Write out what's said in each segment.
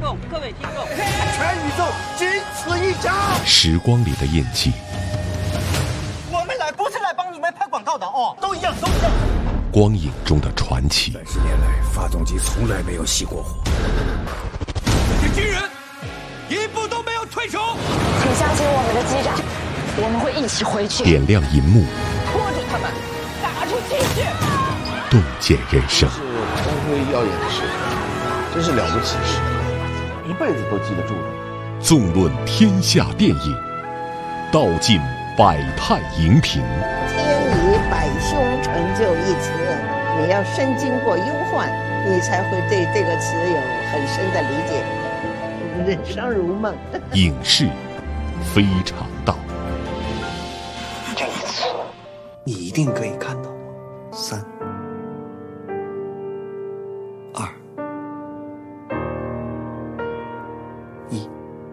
众，各位听众， 全宇宙仅此一家。 时光里的印记， 我们来不是来帮你们拍广告的哦，都一样，都一样。 光影中的传奇。 30年来，发动机从来没有熄过火。 这些军人一步都没有退出。 请相信我们的机长，我们会一起回去。 点亮银幕， 拖住他们，打出气去。 洞见人生。 是光辉耀眼的时刻，真是了不起的时刻，一辈子都记得住的。 纵论天下电影，道尽百态荧屏。 天以百凶成就一词，你要身经过忧患，你才会对这个词有很深的理解。人生如梦。 影视非常道。 这一次， 你一定可以看到我。3、2、1。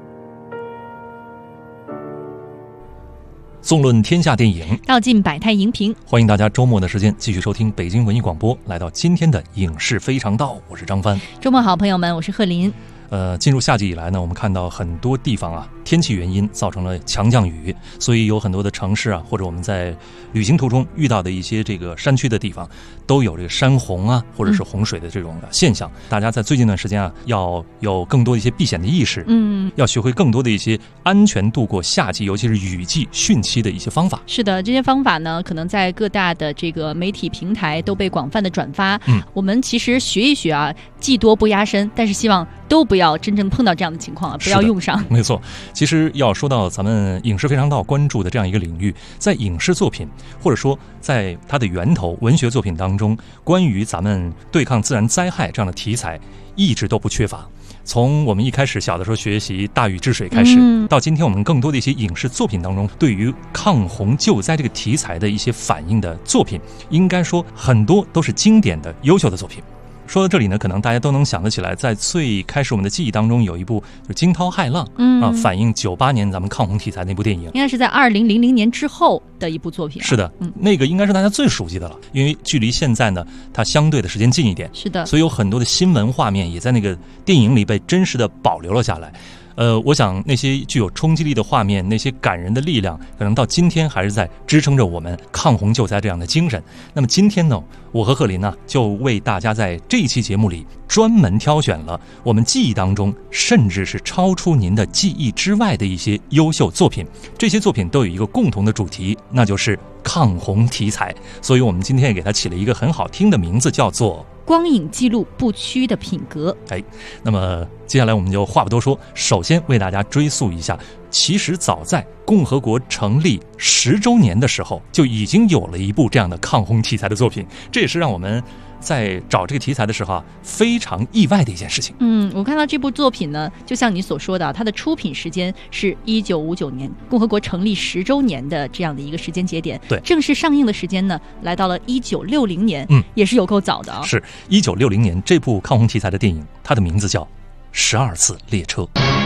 纵论天下电影， 道尽百态荧屏。 欢迎大家周末的时间继续收听北京文艺广播，来到今天的影视非常道，我是张帆。 周末好，朋友们，我是贺林。 进入夏季以来呢，我们看到很多地方啊，天气原因造成了强降雨，所以有很多的城市啊，或者我们在旅行途中遇到的一些这个山区的地方，都有这个山洪啊，或者是洪水的这种现象。大家在最近一段时间啊，要有更多的一些避险的意识，要学会更多的一些安全度过夏季，尤其是雨季汛期的一些方法。 是的，这些方法呢，可能在各大的这个媒体平台都被广泛的转发。我们其实学一学啊，技多不压身，但是希望都不要真正碰到这样的情况啊，不要用上。 没错，其实要说到咱们影视非常道关注的这样一个领域，在影视作品或者说在它的源头文学作品当中，关于咱们对抗自然灾害这样的题材一直都不缺乏。从我们一开始小的时候学习大禹治水开始，到今天我们更多的一些影视作品当中，对于抗洪救灾这个题材的一些反映的作品，应该说很多都是经典的优秀的作品。说到这里呢，可能大家都能想得起来，在最开始我们的记忆当中有一部就是惊涛骇浪，反映98年咱们抗洪题材那部电影， 应该是在2000年之后的一部作品。 是的，那个应该是大家最熟悉的了，因为距离现在呢，它相对的时间近一点。 是的， 所以有很多的新闻画面也在那个电影里被真实的保留了下来。我想那些具有冲击力的画面，那些感人的力量，可能到今天还是在支撑着我们抗洪救灾这样的精神。那么今天呢，我和贺林呢，就为大家在这一期节目里专门挑选了我们记忆当中，甚至是超出您的记忆之外的一些优秀作品。这些作品都有一个共同的主题，那就是抗洪题材。所以我们今天也给它起了一个很好听的名字，叫做光影记录不屈的品格。 那么接下来我们就话不多说，首先为大家追溯一下，其实早在共和国成立10周年的时候，就已经有了一部这样的抗洪题材的作品，这也是让我们在找这个题材的时候啊，非常意外的一件事情。 我看到这部作品呢，就像你所说的，它的出品时间是1959年，共和国成立10周年的这样的一个时间节点。 对， 正式上映的时间呢，来到了1960年，也是有够早的啊。 是1960年，这部抗洪题材的电影，它的名字叫《12次列车》。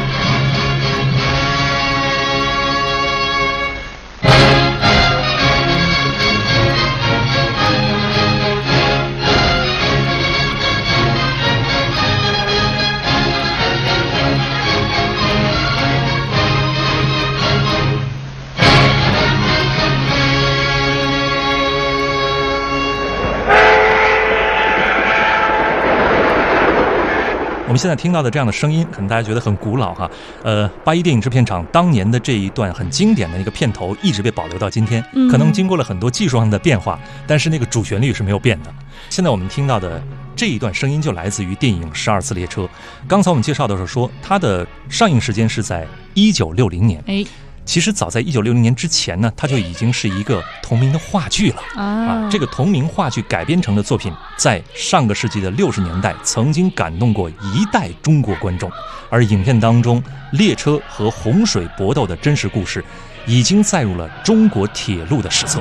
我们现在听到的这样的声音，可能大家觉得很古老哈。八一电影制片厂当年的这一段很经典的一个片头，一直被保留到今天。可能经过了很多技术上的变化，但是那个主旋律是没有变的。现在我们听到的这一段声音就来自于电影《12次列车》。刚才我们介绍的时候说，它的上映时间是在1960年。其实早在1960年之前呢，它就已经是一个同名的话剧了这个同名话剧改编成的作品，在上个世纪的60年代曾经感动过一代中国观众。而影片当中列车和洪水搏斗的真实故事，已经载入了中国铁路的史册。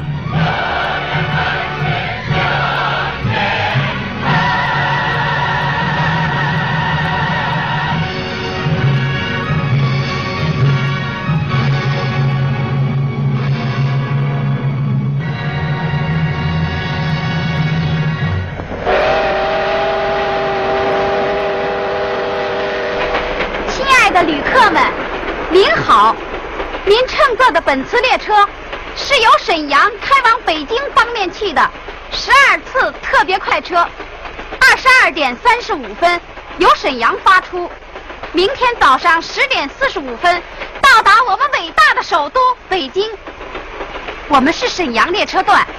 的旅客们，您好！您乘坐的本次列车是由沈阳开往北京方面去的12次特别快车，22点35分由沈阳发出，明天早上10点45分到达我们伟大的首都北京。我们是沈阳列车段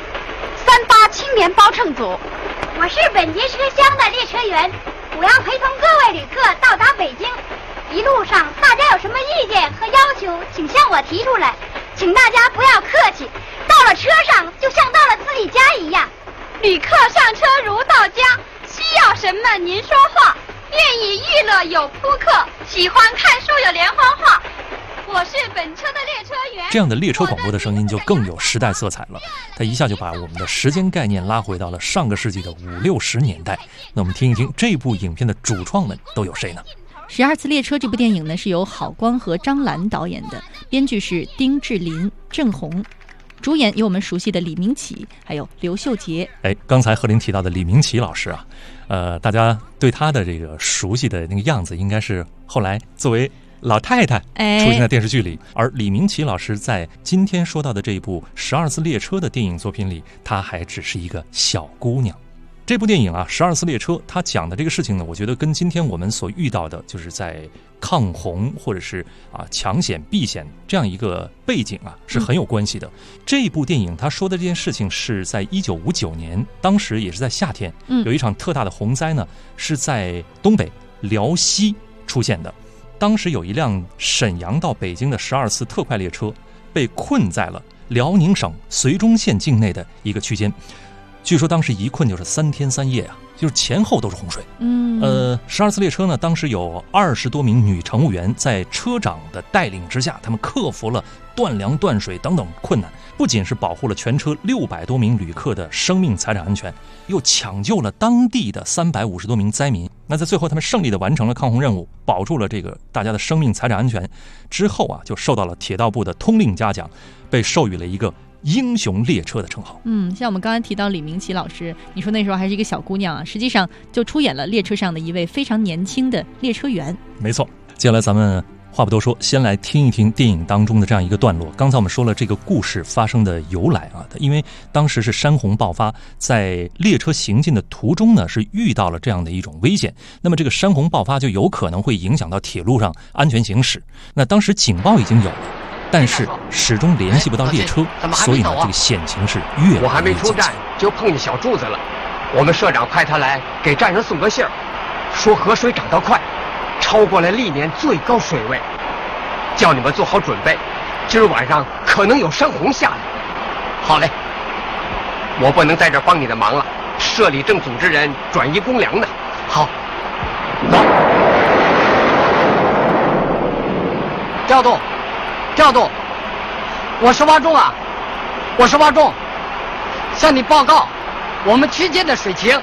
38青年包乘组，我是本节车厢的列车员，我要陪同各位旅客到达北京。一路上大家有什么意见和要求，请向我提出来，请大家不要客气，到了车上就像到了自己家一样。旅客上车如到家，需要什么您说话，愿意娱乐有扑克，喜欢看书有连环画。我是本车的列车员。 这样的列车广播的声音就更有时代色彩了，它一下就把我们的时间概念拉回到了上个世纪的50、60年代。那我们听一听这部影片的主创们都有谁呢 ？12次列车这部电影呢是由郝光和张兰导演的，编剧是丁志林、郑红，主演有我们熟悉的李明启，还有刘秀杰。 刚才贺林提到的李明启老师啊，大家对他的这个熟悉的那个样子，应该是后来作为老太太出现在电视剧里，而李明启老师在今天说到的这一部12次列车的电影作品里，她还只是一个小姑娘。这部电影啊，12次列车，它讲的这个事情呢，我觉得跟今天我们所遇到的，就是在抗洪或者是抢险避险这样一个背景啊，是很有关系的。这部电影它说的这件事情是在1959年，当时也是在夏天，有一场特大的洪灾呢，是在东北辽西出现的。当时有一辆沈阳到北京的12次特快列车被困在了辽宁省绥中县境内的一个区间。据说当时一困就是3天3夜啊，就是前后都是洪水。12次列车呢，当时有20多名女乘务员在车长的带领之下，他们克服了断粮断水等等困难，不仅是保护了全车600多名旅客的生命财产安全，又抢救了当地的350多名灾民。那在最后他们胜利地完成了抗洪任务，保住了这个大家的生命财产安全之后啊，就受到了铁道部的通令嘉奖，被授予了一个英雄列车的称号。 像我们刚才提到李明启老师，你说那时候还是一个小姑娘啊，实际上就出演了列车上的一位非常年轻的列车员。 没错，接下来咱们话不多说，先来听一听电影当中的这样一个段落。刚才我们说了这个故事发生的由来啊，因为当时是山洪爆发，在列车行进的途中呢，是遇到了这样的一种危险。那么这个山洪爆发就有可能会影响到铁路上安全行驶。那当时警报已经有了，但是始终联系不到列车，所以呢，这个险情是越来越紧急。 我还没出站就碰见小柱子了，我们社长派他来给站上送个信儿，说河水涨得快，超过了历年最高水位，叫你们做好准备，今儿晚上可能有山洪下来。好嘞，我不能在这儿帮你的忙了，社里正组织人转移公粮呢。好，走，调度，我是蛙中啊，向你报告我们区间的水情。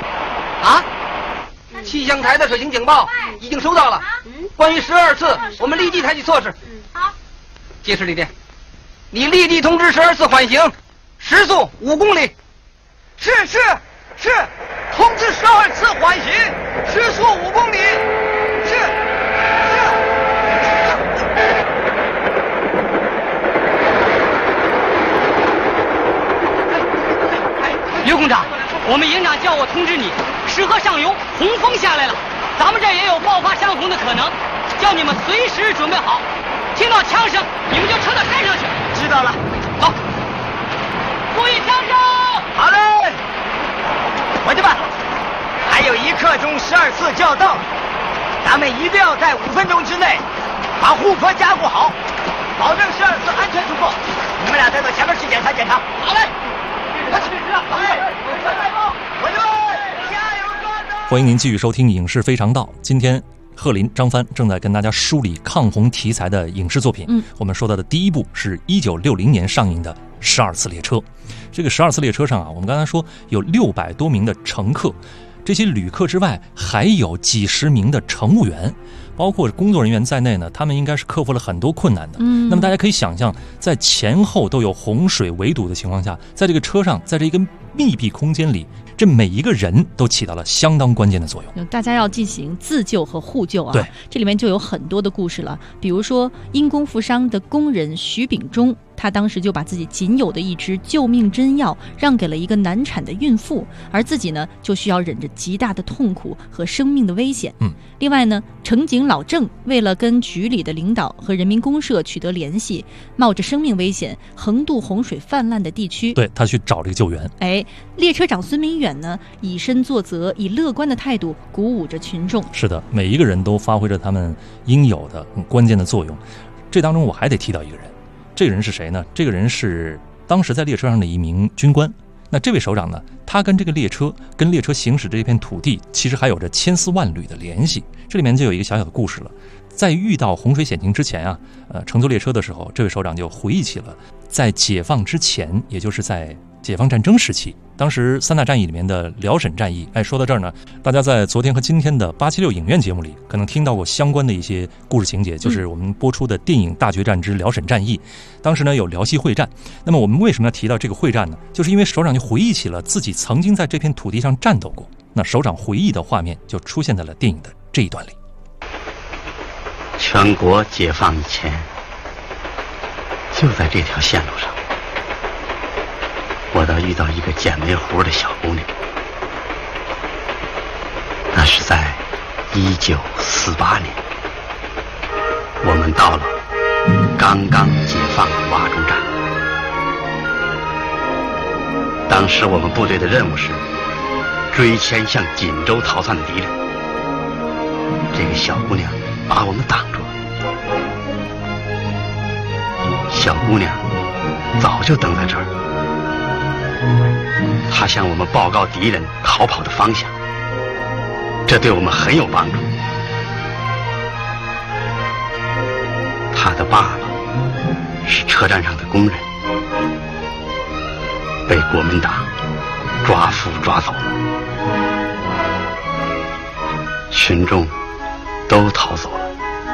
气象台的水情警报已经收到了，关于12次，我们立即采取措施。好，接使李电，你立即通知12次缓行，时速5公里。是，通知12次缓行，时速5公里。是。刘工长，我们营长叫我通知你，石河上游洪峰下来了，咱们这也有爆发山洪的可能，叫你们随时准备好，听到枪声你们就撤到山上去。知道了，走。注意枪声。好嘞，伙计们，还有1刻钟12次就要到，咱们一定要在5分钟之内把护坡加固好，保证12次安全出货。你们俩再到前面去检查。好嘞。 欢迎您继续收听《影视非常道》。今天贺林、张帆正在跟大家梳理抗洪题材的影视作品。我们说到的第一部是1960年上映的《12次列车》。这个12次列车上啊，我们刚才说有600多名的乘客，这些旅客之外还有几十名的乘务员，包括工作人员在内呢，他们应该是克服了很多困难的。那么大家可以想象，在前后都有洪水围堵的情况下，在这个车上，在这一个密闭空间里， 这每一个人都起到了相当关键的作用。 大家要进行自救和互救啊。 对， 这里面就有很多的故事了，比如说因公负伤的工人徐秉忠，他当时就把自己仅有的一支救命针药让给了一个难产的孕妇，而自己呢就需要忍着极大的痛苦和生命的危险。另外呢，乘警老郑为了跟局里的领导和人民公社取得联系，冒着生命危险横渡洪水泛滥的地区， 对，他去找这个救援。 列车长孙明远呢以身作则，以乐观的态度鼓舞着群众。 是的，每一个人都发挥着他们应有的很关键的作用。这当中我还得提到一个人，这个人是谁呢？这个人是当时在列车上的一名军官。那这位首长呢，他跟这个列车行驶这片土地其实还有着千丝万缕的联系。这里面就有一个小小的故事了。在遇到洪水险情之前啊，乘坐列车的时候，这位首长就回忆起了在解放之前，也就是在解放战争时期，当时三大战役里面的辽沈战役。说到这儿呢，大家在昨天和今天的876影院节目里可能听到过相关的一些故事情节，就是我们播出的电影《大决战之辽沈战役》。当时呢有辽西会战。那么我们为什么要提到这个会战呢？就是因为首长就回忆起了自己曾经在这片土地上战斗过。那首长回忆的画面就出现在了电影的这一段里。 全国解放以前，就在这条线路上，我倒遇到一个捡煤糊的小姑娘。那是在1948年，我们到了刚刚解放的洼州站。当时我们部队的任务是追歼向锦州逃窜的敌人。这个小姑娘把我们挡住了。小姑娘早就等在这儿，她向我们报告敌人逃跑的方向，这对我们很有帮助。她的爸爸是车站上的工人，被国民党抓捕抓走了，群众都逃走了。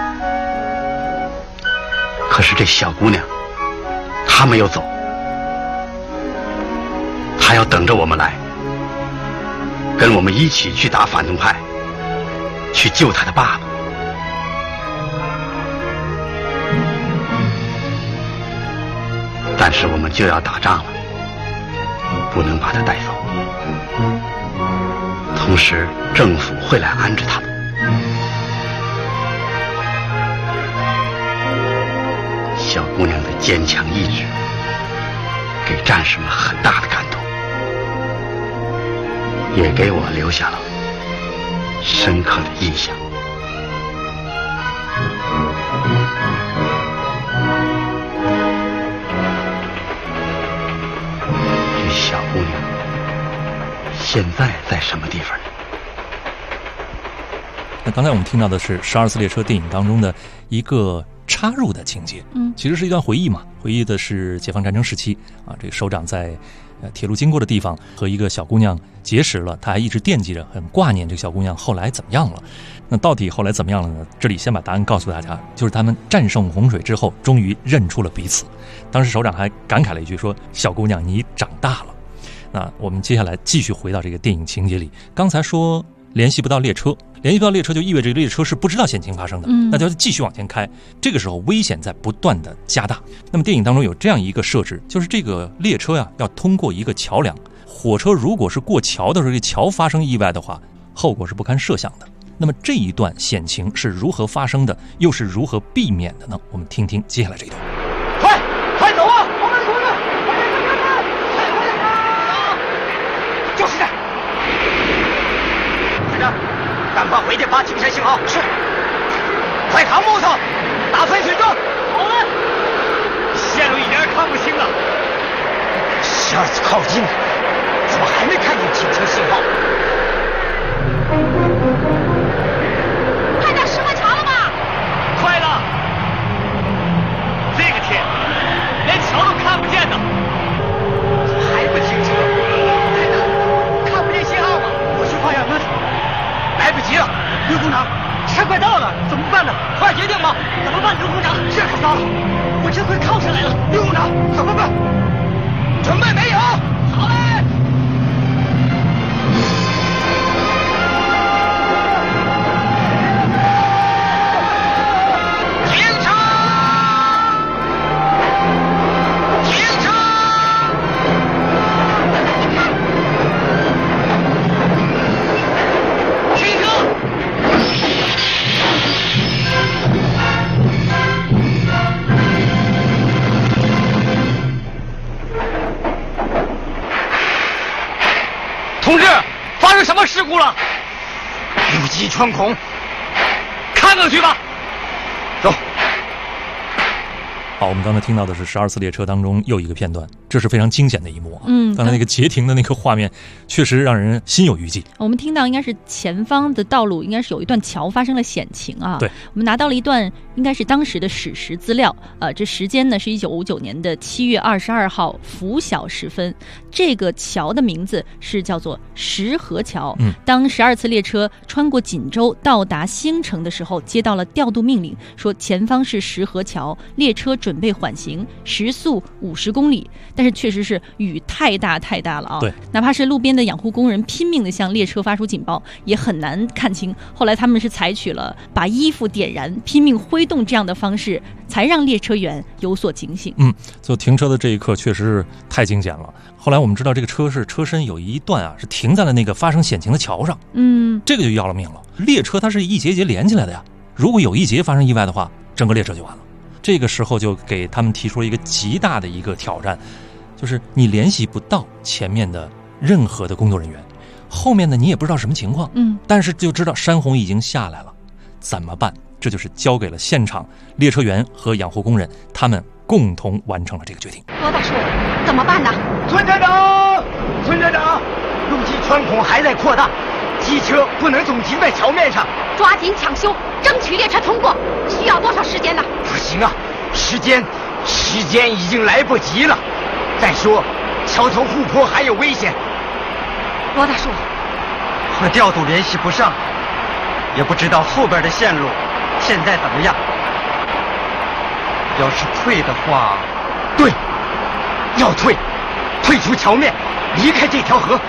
可是这小姑娘她没有走，她要等着我们来，跟我们一起去打反动派，去救她的爸爸。但是我们就要打仗了，不能把她带走，同时政府会来安置他们。小姑娘的坚强意志给战士们很大的感动，也给我留下了深刻的印象。这小姑娘现在在什么地方呢？ 那刚才我们听到的是12次列车电影当中的一个插入的情节，其实是一段回忆嘛，回忆的是解放战争时期啊，这个首长在铁路经过的地方和一个小姑娘结识了，他还一直惦记着，很挂念这个小姑娘后来怎么样了。那到底后来怎么样了呢？这里先把答案告诉大家，就是他们战胜洪水之后终于认出了彼此。当时首长还感慨了一句说，小姑娘你长大了。那我们接下来继续回到这个电影情节里，刚才说联系不到列车，联系不到列车就意味着列车是不知道险情发生的，那就要继续往前开。这个时候危险在不断的加大。那么电影当中有这样一个设置，就是这个列车呀要通过一个桥梁，火车如果是过桥的时候，这桥发生意外的话，后果是不堪设想的。那么这一段险情是如何发生的，又是如何避免的呢？我们听听接下来这一段。 快走啊！我们出去！就是这。排长，赶快回去发警示信号。是。快扛木头，打碎水桩。好嘞。线路一点看不清了。12次靠近了，怎么还没看见警示信号？ 快到石磨桥了吧？ 快了。这个天，连桥都看不见呢，怎么还不停车？看不见信号吗？我去放下门。来不及了，刘工长，车快到了，怎么办呢？快决定吧！怎么办，刘工长？这可糟了，我这快靠上来了，刘工长，怎么办？准备没有？好嘞！ 事故了，不计穿孔，看看去吧。走。 好，我们刚才听到的是12次列车当中又一个片段，这是非常惊险的一幕啊！刚才那个截停的那个画面，确实让人心有余悸。 我们听到应该是前方的道路应该是有一段桥发生了险情啊。 对， 我们拿到了一段应该是当时的史实资料，这时间呢是1959年的7月22号拂晓时分。这个桥的名字是叫做石河桥。当12次列车穿过锦州到达兴城的时候，接到了调度命令，说前方是石河桥，列车准备缓行，时速50公里。但是确实是雨太大了啊！ 对， 哪怕是路边的养护工人拼命的向列车发出警报，也很难看清。后来他们是采取了把衣服点燃、拼命挥动这样的方式，才让列车员有所警醒。 就停车的这一刻确实是太惊险了。后来我们知道这个车身有一段啊是停在了那个发生险情的桥上，这个就要了命了。列车它是一节一节连起来的呀，如果有一节发生意外的话，整个列车就完了。这个时候就给他们提出了一个极大的一个挑战，就是你联系不到前面的任何的工作人员，后面呢你也不知道什么情况，但是就知道山洪已经下来了，怎么办？这就是交给了现场列车员和养护工人，他们共同完成了这个决定。 罗大叔，怎么办呢？ 村站长，路基穿孔还在扩大，机车不能总停在桥面上， 抓紧抢修，争取列车通过。需要多少时间呢？ 不行啊，时间已经来不及了。再说，桥头护坡还有危险。 罗大叔， 和调度联系不上，也不知道后边的线路现在怎么样。要是退的话，对，要退出桥面，离开这条河。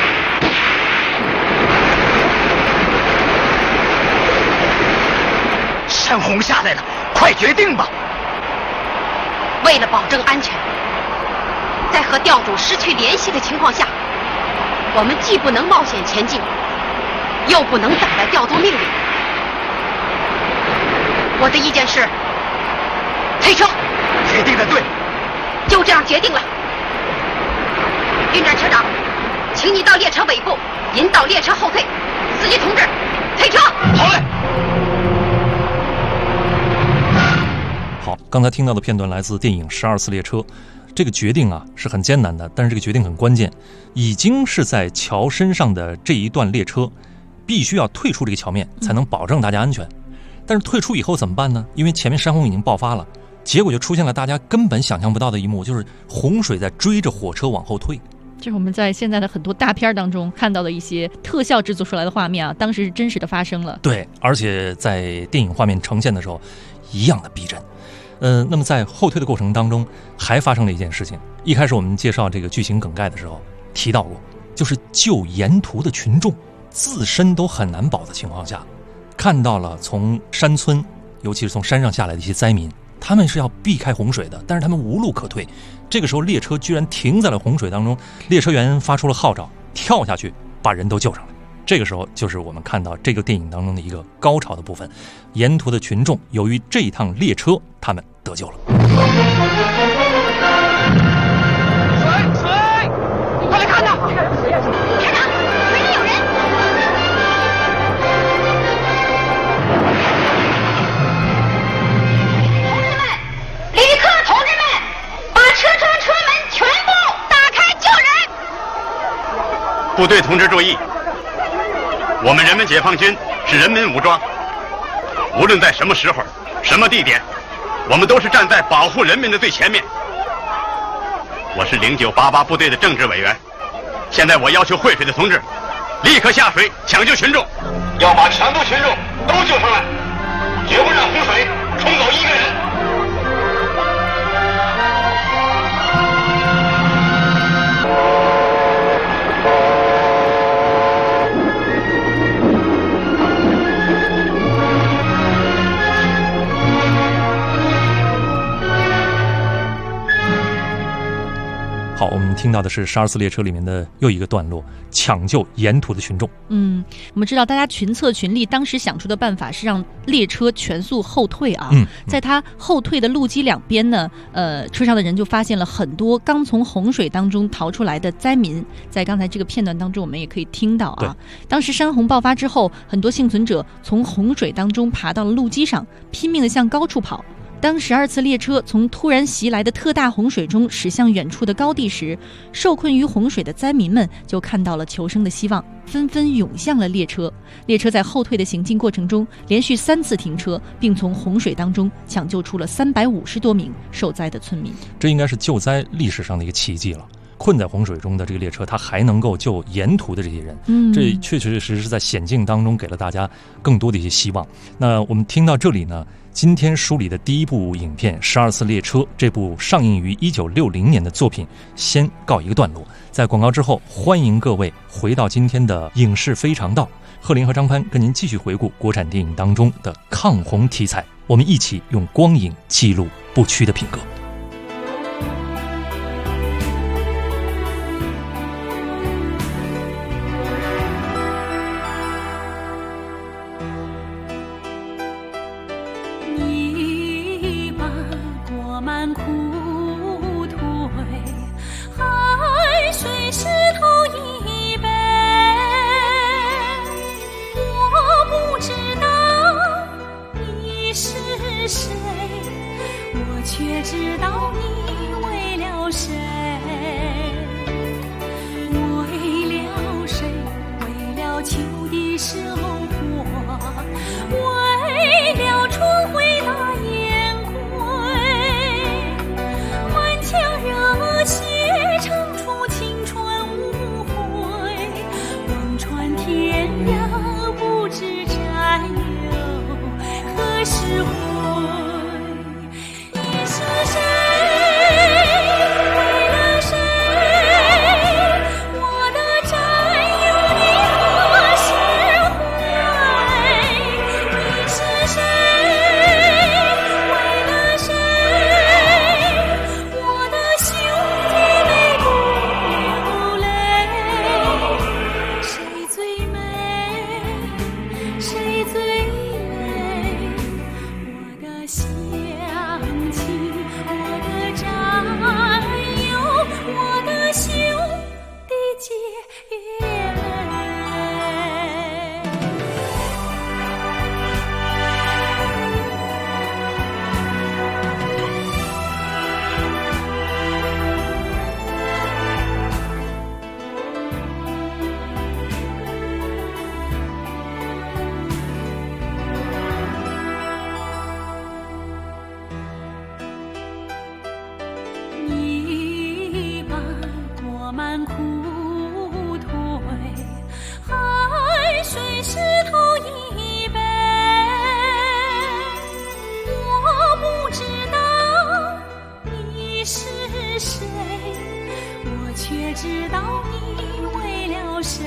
山洪下来了，快决定吧！ 为了保证安全，在和调主失去联系的情况下，我们既不能冒险前进，又不能等待调度命令。我的意见是推车。 决定的对， 就这样决定了。运站车长，请你到列车尾部引导列车后退。司机同志，推车。 好嘞。 好，刚才听到的片段来自电影《12次列车》。这个决定啊是很艰难的，但是这个决定很关键。已经是在桥身上的这一段列车，必须要退出这个桥面，才能保证大家安全。但是退出以后怎么办呢？因为前面山洪已经爆发了，结果就出现了大家根本想象不到的一幕，就是洪水在追着火车往后退。 这是我们在现在的很多大片当中看到的一些特效制作出来的画面啊，当时是真实的发生了。 对，而且在电影画面呈现的时候一样的逼真。那么在后退的过程当中还发生了一件事情。一开始我们介绍这个剧情梗概的时候提到过，就是救沿途的群众自身都很难保的情况下，看到了从山村尤其是从山上下来的一些灾民，他们是要避开洪水的，但是他们无路可退。这个时候列车居然停在了洪水当中，列车员发出了号召，跳下去把人都救上来。这个时候就是我们看到这个电影当中的一个高潮的部分，沿途的群众由于这一趟列车他们得救了。 水，快来看呐！ 车长，水里有人！同志们，旅客同志们，把车窗车门全部打开救人！ 部队同志注意，我们人民解放军是人民武装，无论在什么时候、什么地点，我们都是站在保护人民的最前面。我是0988部队的政治委员，现在我要求会水的同志立刻下水抢救群众，要把全部群众都救上来，绝不让洪水冲走一个人。 好，我们听到的是12次列车里面的又一个段落，抢救沿途的群众。 我们知道大家群策群力，当时想出的办法是让列车全速后退啊。在它后退的路基两边呢，车上的人就发现了很多刚从洪水当中逃出来的灾民。在刚才这个片段当中，我们也可以听到啊，当时山洪爆发之后，很多幸存者从洪水当中爬到了路基上，拼命地向高处跑。当12次列车从突然袭来的特大洪水中驶向远处的高地时，受困于洪水的灾民们就看到了求生的希望，纷纷涌向了列车。列车在后退的行进过程中，连续3次停车，并从洪水当中抢救出了350多名受灾的村民。 这应该是救灾历史上的一个奇迹了。困在洪水中的这个列车，它还能够救沿途的这些人，这确确实实是在险境当中给了大家更多的一些希望。那我们听到这里呢，今天梳理的第一部影片《12次列车》这部上映于1960年的作品先告一个段落。在广告之后，欢迎各位回到今天的影视非常道，贺林和张潘跟您继续回顾国产电影当中的抗洪题材，我们一起用光影记录不屈的品格。 却知道你为了谁，为了谁？为了秋的收获，为了春回大雁归，满腔热血唱出青春无悔，望穿天涯不知战友何时回。却知道你为了谁，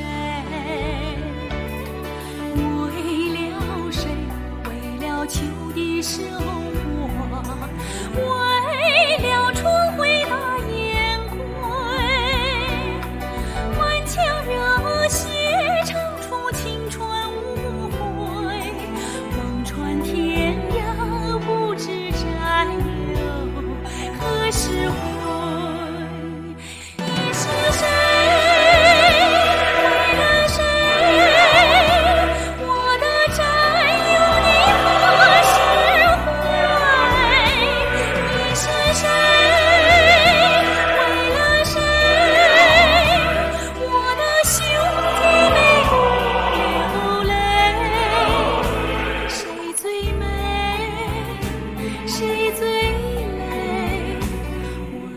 为了谁？为了秋的收获，为了春回大雁归，满腔热血唱出青春无悔，望穿天涯不知战友何时回。谁最累？我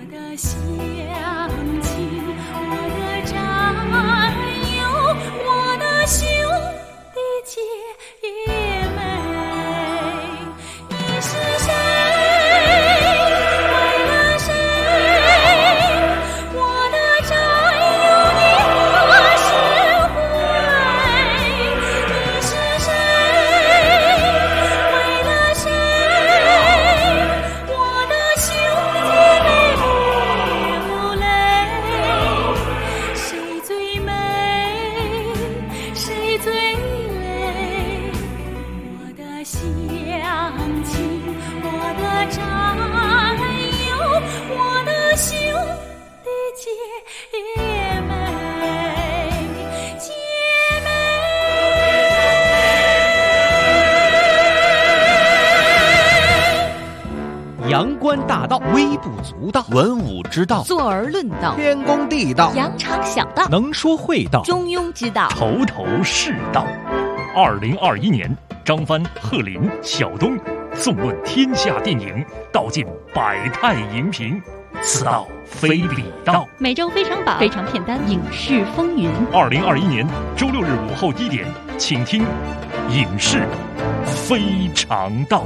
阳关大道，微不足道，文武之道， 坐而论道， 天公地道， 扬长小道， 能说会道， 中庸之道， 头头是道。2021年，张帆、贺林、小东纵论天下电影，道尽百态荧屏，此道非彼道。 每周非常榜、非常片单、影视风云。 2021年周6日午后1点，请听影视非常道。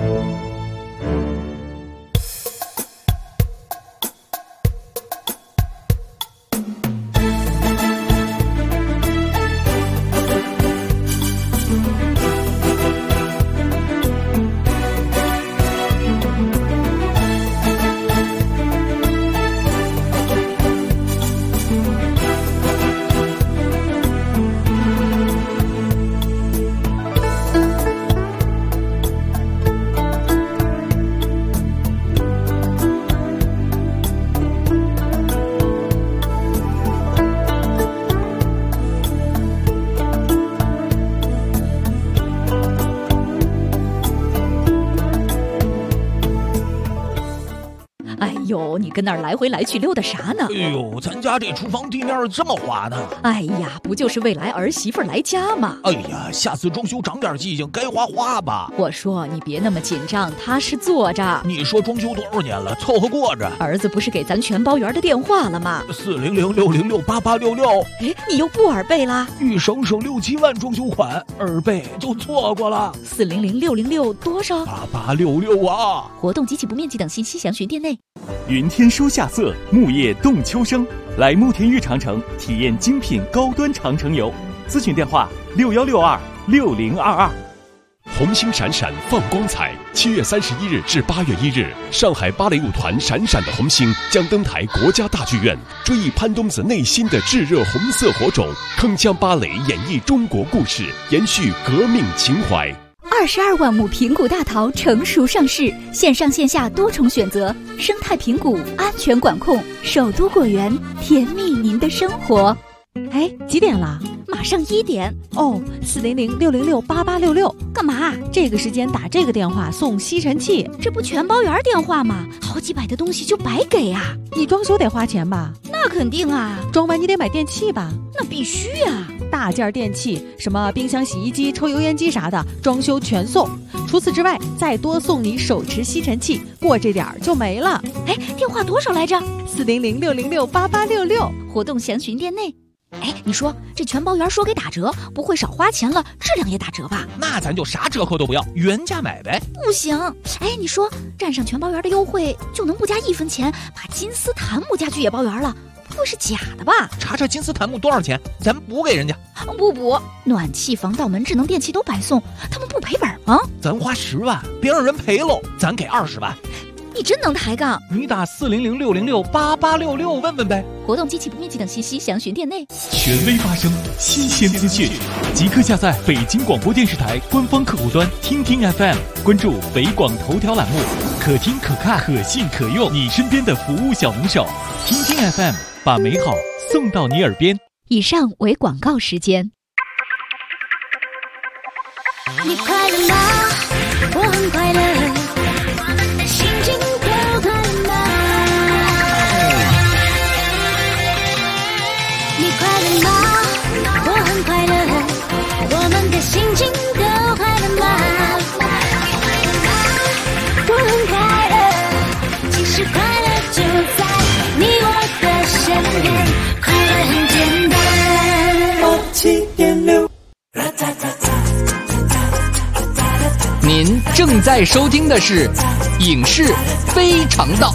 你跟那儿来回来去溜达啥呢？ 哎呦，咱家这厨房地面这么滑呢。 哎呀，不就是未来儿媳妇来家吗？ 哎呀，下次装修长点记性，该花花吧。 我说你别那么紧张，踏实坐着。 你说装修多少年了，凑合过着。 儿子不是给咱全包圆的电话了吗 ？400-606-8866。 哎，你又不耳背啦？ 欲省6-7万装修款，耳背就错过了。 400-606多少 ？8866啊！ 活动及其不面积等信息详询店内。 云天书夏色，木叶动秋声。来慕田峪长城体验精品高端长城游，咨询电话61626022。 红星闪闪放光彩，7月31日至8月1日，上海芭蕾舞团闪闪的红星将登台国家大剧院，追忆潘冬子内心的炙热红色火种，铿锵芭蕾演绎中国故事，延续革命情怀。 22万亩平谷大桃成熟上市，线上线下多重选择，生态平谷，安全管控，首都果园，甜蜜您的生活。 哎，几点了？ 马上1点。 哦，400-606-8866。 干嘛？ 这个时间打这个电话送吸尘器， 这不全包圆电话吗？好几百的东西就白给啊！ 你装修得花钱吧？ 那肯定啊。 装完你得买电器吧？ 那必须啊。 大件电器，什么冰箱、洗衣机、抽油烟机啥的，装修全送。除此之外，再多送你手持吸尘器，过这点儿就没了。 哎，电话多少来着 ？400-606-8866。 活动详询店内。哎，你说这全包圆说给打折，不会少花钱了，质量也打折吧？ 那咱就啥折扣都不要，原价买呗。 不行，哎，你说占上全包圆的优惠，就能不加1分钱把金丝檀木家具也包圆了？不会是假的吧？ 查查金丝檀木多少钱，咱补给人家。 不补，暖气、防盗门、智能电器都白送，他们不赔本吗？ 咱花10万，别让人赔喽，咱给20万。 你真能抬杠！ 你打400-606-8866问问呗。 活动及其不面积等信息详询店内。 权威发声，新鲜资讯，即刻下载北京广播电视台官方客户端听听 FM， 关注北广头条栏目，可听可看可信可用，你身边的服务小能手。听听 FM， 把美好送到你耳边。 以上为广告时间。 你快乐吗？我很快乐。心情都快乐吗？你快乐吗？我很快乐。我们的心情都快乐吗？我很快乐。其实快乐就在你我的身边，快乐很简单。7.6。 您正在收听的是影视非常道。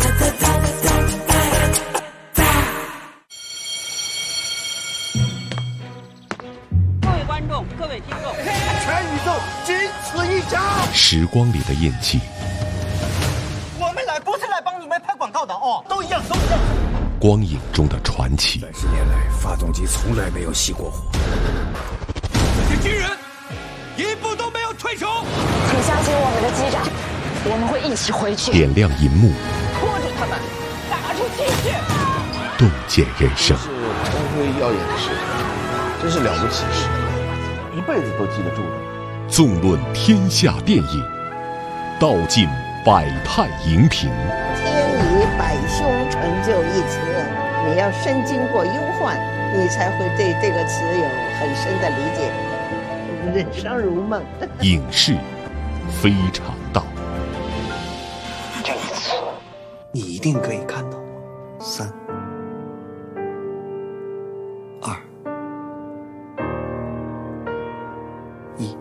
各位观众，各位听众， 全宇宙仅此一家。 时光里的印记， 我们来不是来帮你们拍广告的哦，都一样。 光影中的传奇。 30年来，发动机从来没有熄过火。 这些军人一步都没有退手。 请相信我们的机长，我们会一起回去。 点亮银幕， 拖着他们，打出精血。 洞见人生。 是光辉耀眼的时刻，真是了不起的时刻，一辈子都记得住的。 纵论天下电影，道尽百态荧屏。 天以百凶成就一词，你要深经过忧患，你才会对这个词有很深的理解。人生如梦。 影视非常道。 这一次，你一定可以看到。3、2、1。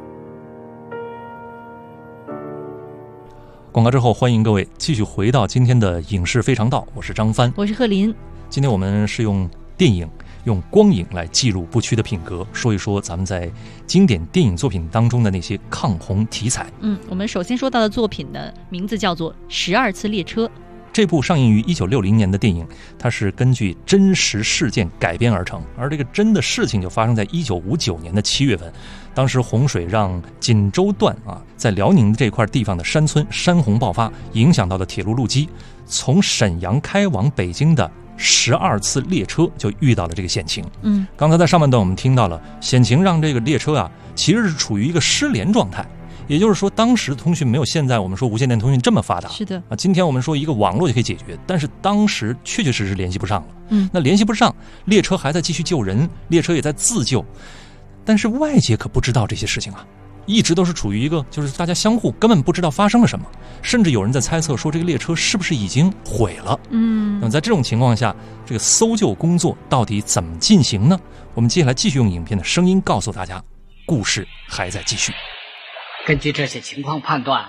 广告之后，欢迎各位继续回到今天的影视非常道，我是张帆， 我是贺林。 今天我们是用电影、用光影来记录不屈的品格，说一说咱们在经典电影作品当中的那些抗洪题材。 我们首先说到的作品呢，名字叫做《12次列车》。 这部上映于1960年的电影，它是根据真实事件改编而成，而这个真的事情就发生在1959年的7月份。当时洪水让锦州段在辽宁这块地方的山村山洪爆发，影响到了铁路路基，从沈阳开往北京的12次列车就遇到了这个险情。刚才在上半段我们听到了，险情让这个列车其实是处于一个失联状态。也就是说，当时的通讯没有现在我们说无线电通讯这么发达。 是的今天我们说一个网络就可以解决，但是当时确确实实联系不上了。那联系不上，列车还在继续救人，列车也在自救，但是外界可不知道这些事情一直都是处于一个就是大家相互根本不知道发生了什么，甚至有人在猜测说这个列车是不是已经毁了。那么在这种情况下，这个搜救工作到底怎么进行呢？我们接下来继续用影片的声音告诉大家，故事还在继续。 根据这些情况判断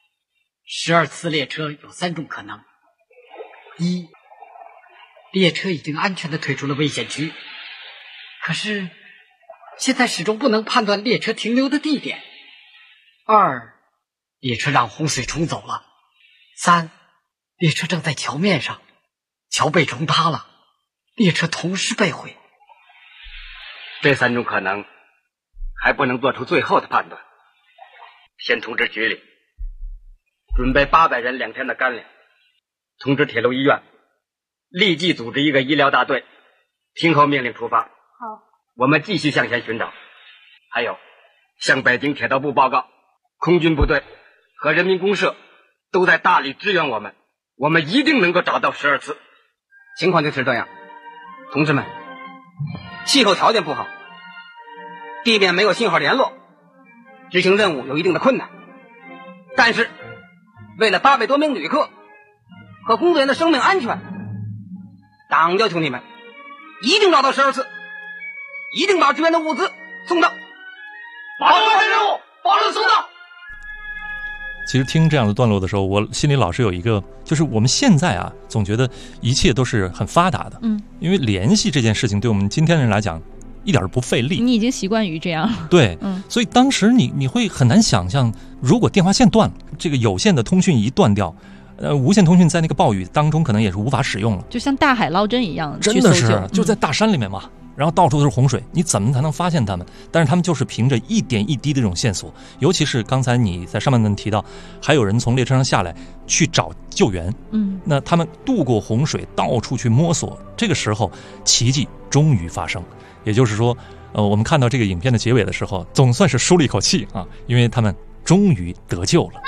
，12次列车有3种可能：一，列车已经安全地退出了危险区，可是现在始终不能判断列车停留的地点；二，列车让洪水冲走了；三，列车正在桥面上，桥被冲塌了，列车同时被毁。这3种可能还不能做出最后的判断。先通知局里准备800人2天的干粮，通知铁路医院立即组织一个医疗大队，听候命令出发。 好， 我们继续向前寻找。还有，向北京铁道部报告，空军部队和人民公社都在大力支援我们，我们一定能够找到12次。情况就是这样，同志们，气候条件不好，地面没有信号联络，执行任务有一定的困难，但是为了800多名旅客和工作人员的生命安全，党要求你们一定找到12次，一定把支援的物资送到，保证完成任务，保证送到。 其实听这样的段落的时候，我心里老是有一个，就是我们现在总觉得一切都是很发达的，因为联系这件事情对我们今天人来讲一点不费力， 你已经习惯于这样。 对，所以当时你会很难想象，如果电话线断了，这个有线的通讯一断掉，无线通讯在那个暴雨当中可能也是无法使用了， 就像大海捞针一样， 真的是就在大山里面嘛，然后到处都是洪水，你怎么才能发现他们？但是他们就是凭着一点一滴的这种线索，尤其是刚才你在上半段提到，还有人从列车上下来去找救援，那他们渡过洪水，到处去摸索，这个时候奇迹终于发生。也就是说，我们看到这个影片的结尾的时候，总算是舒了一口气因为他们终于得救了。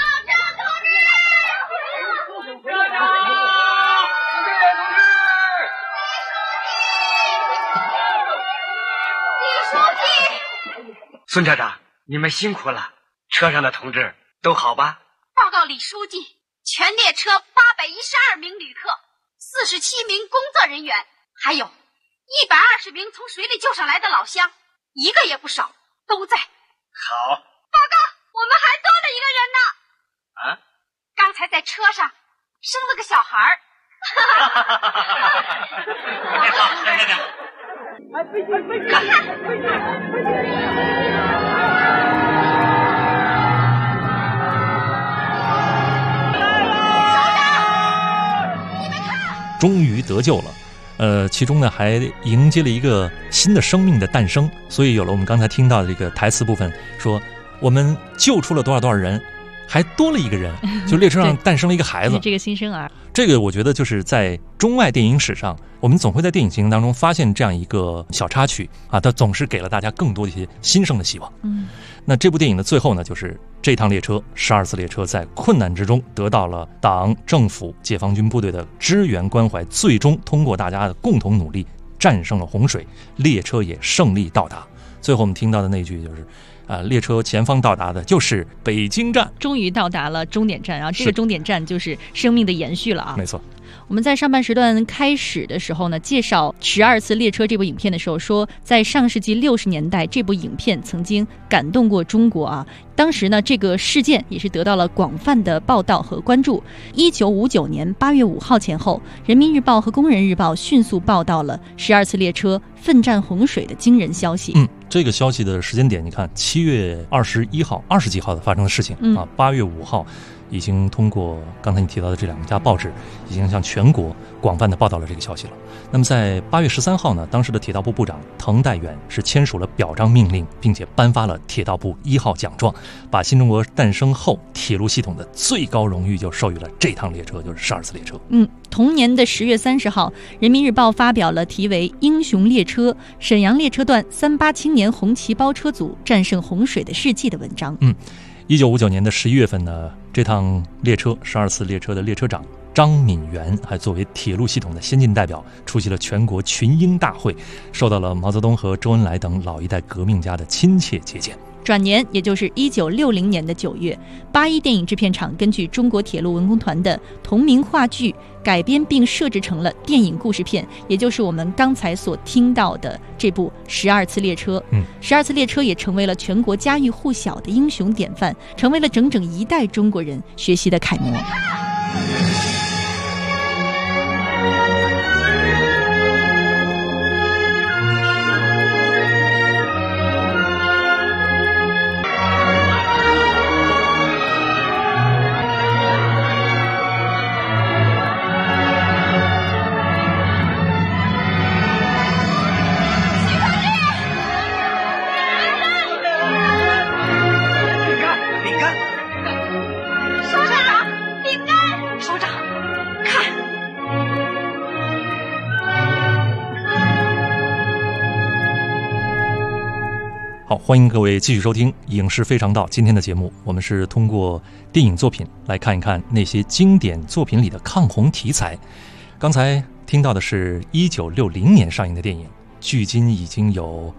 孙车长，你们辛苦了，车上的同志都好吧？ 报告李书记，全列车812名旅客，47名工作人员，还有120名从水里救上来的老乡，一个也不少，都在。 好。 报告，我们还多了一个人呢。刚才在车上生了个小孩儿。 终于得救了，其中呢还迎接了一个新的生命的诞生，所以有了我们刚才听到的这个台词部分，说我们救出了多少人，还多了一个人，就列车上诞生了一个孩子， 这个新生儿。 这个我觉得就是在中外电影史上，我们总会在电影情当中发现这样一个小插曲它总是给了大家更多的一些新生的希望。那这部电影的最后呢，就是这趟列车12次列车在困难之中得到了党、政府、解放军部队的支援关怀，最终通过大家的共同努力战胜了洪水，列车也胜利到达。最后我们听到的那句就是列车前方到达的就是北京站， 终于到达了终点站，然后这个终点站就是生命的延续了啊！ 没错。 我们在上半时段开始的时候呢，介绍12次列车这部影片的时候说，在上世纪60年代，这部影片曾经感动过中国啊。当时呢，这个事件也是得到了广泛的报道和关注。1959年8月5号前后，人民日报和工人日报迅速报道了12次列车奋战洪水的惊人消息。 这个消息的时间点，你看7月21号、20几号的发生的事情啊，8月5号。已经通过刚才你提到的这2家报纸，已经向全国广泛的报道了这个消息了。那么在8月13号呢，当时的铁道部部长滕代远是签署了表彰命令，并且颁发了铁道部1号奖状，把新中国诞生后铁路系统的最高荣誉就授予了这趟列车，就是12次列车。 同年的10月30号，人民日报发表了题为《英雄列车：沈阳列车段38青年红旗包车组战胜洪水的事迹》的文章。 1959年的11月份呢，这趟列车12次列车的列车长张敏元还作为铁路系统的先进代表出席了全国群英大会，受到了毛泽东和周恩来等老一代革命家的亲切接见。 转年，也就是1960年的9月，81电影制片厂根据中国铁路文工团的同名话剧改编并设置成了电影故事片，也就是我们刚才所听到的这部12次列车。12次列车也成为了全国家喻户晓的英雄典范，成为了整整一代中国人学习的楷模。 好，欢迎各位继续收听《影视非常道》今天的节目。我们是通过电影作品来看一看那些经典作品里的抗洪题材。刚才听到的是1960年上映的电影，距今已经有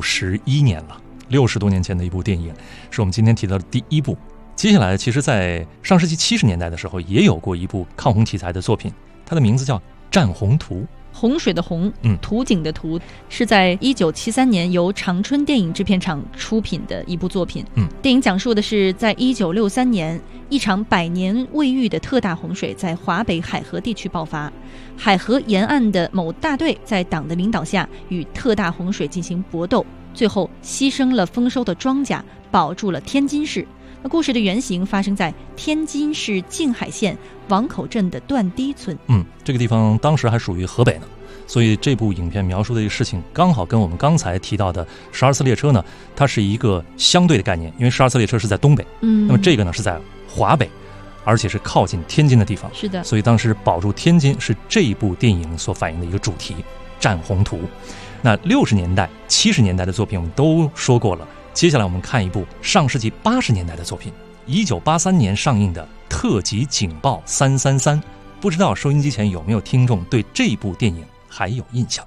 61年了，60多年前的一部电影，是我们今天提到的第一部。接下来，其实在上世纪70年代的时候，也有过一部抗洪题材的作品，它的名字叫《战洪图》。 洪水的洪，图景的图，是在1973年由长春电影制片厂出品的一部作品。电影讲述的是在1963年，一场100年未遇的特大洪水在华北海河地区爆发，海河沿岸的某大队在党的领导下与特大洪水进行搏斗，最后牺牲了丰收的庄稼，保住了天津市。故事的原型发生在天津市静海县王口镇的段堤村。 这个地方当时还属于河北呢，所以这部影片描述的一个事情刚好跟我们刚才提到的12次列车呢，它是一个相对的概念，因为12次列车是在东北，那么这个呢是在华北，而且是靠近天津的地方。 是的， 所以当时保住天津是这一部电影所反映的一个主题，战洪图。那60年代、70年代的作品我们都说过了，接下来我们看一部上世纪80年代的作品，1983年上映的《特级警报333》。不知道收音机前有没有听众对这部电影还有印象？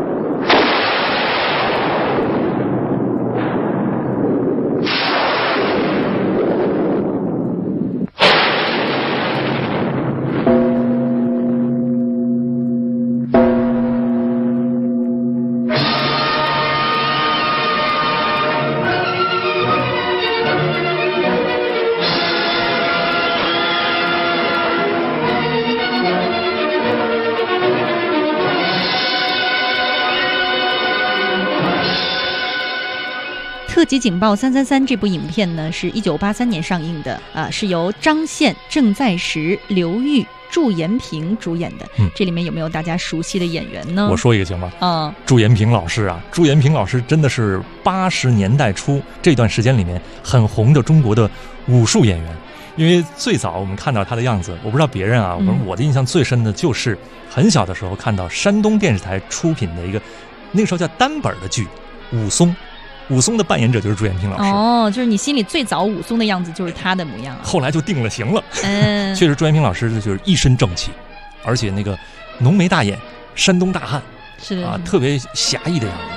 特级警报333这部影片呢，是1983年上映的是由张宪、郑在石、刘玉、祝延平主演的。这里面有没有大家熟悉的演员呢？ 我说一个行吗？祝延平老师啊，祝延平老师真的是80年代初这段时间里面很红的中国的武术演员。因为最早我们看到他的样子，我不知道别人啊，我的印象最深的就是很小的时候看到山东电视台出品的一个那个时候叫单本的剧《武松》， 武松的扮演者就是朱延平老师。 哦，就是你心里最早武松的样子就是他的模样啊。 后来就定了型了。确实朱延平老师就是一身正气，而且那个浓眉大眼，山东大汉， 是的特别侠义的样子。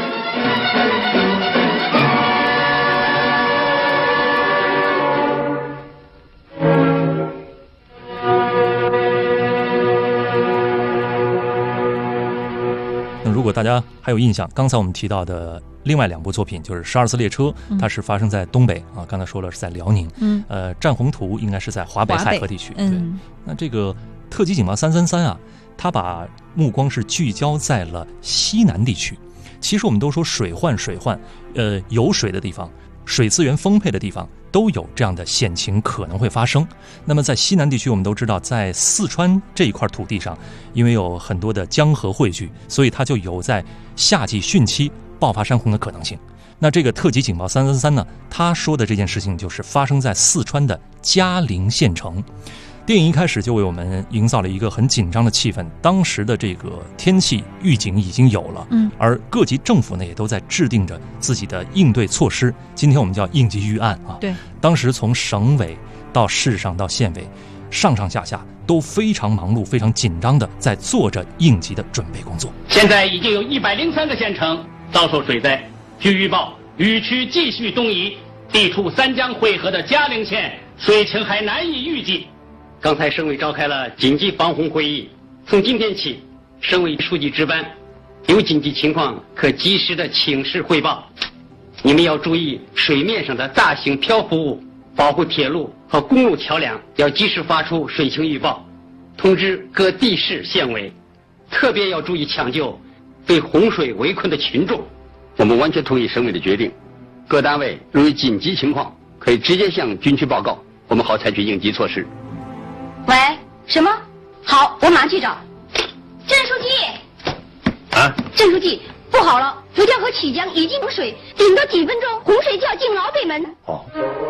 如果大家还有印象，刚才我们提到的另外2部作品就是《12次列车》，它是发生在东北啊，刚才说了是在辽宁。战宏图应该是在华北海河地区。对，那这个特级警报333啊，它把目光是聚焦在了西南地区。其实我们都说水患，有水的地方，水资源丰沛的地方都有这样的险情可能会发生。那么在西南地区，我们都知道在四川这一块土地上，因为有很多的江河汇聚，所以它就有在夏季汛期爆发山洪的可能性。那这个特级警报333呢，他说的这件事情就是发生在四川的嘉陵县城。电影一开始就为我们营造了一个很紧张的气氛，当时的这个天气预警已经有了，而各级政府呢也都在制定着自己的应对措施。今天我们叫应急预案啊。 对， 当时从省委到市上到县委，上上下下都非常忙碌、非常紧张的在做着应急的准备工作。 现在已经有103个县城遭受水灾，据预报，雨区继续东移，地处三江汇合的嘉陵县水情还难以预计。刚才省委召开了紧急防洪会议，从今天起，省委书记值班，有紧急情况可及时的请示汇报。你们要注意水面上的大型漂浮物，保护铁路和公路桥梁，要及时发出水情预报，通知各地市县委，特别要注意抢救被洪水围困的群众。 我们完全同意省委的决定，各单位如有紧急情况，可以直接向军区报告，我们好采取应急措施。 喂，什么？好，我马上去找郑书记。 啊， 郑书记，不好了，涿江河曲江已经洪水，顶多几分钟，洪水就要进老北门。 哦，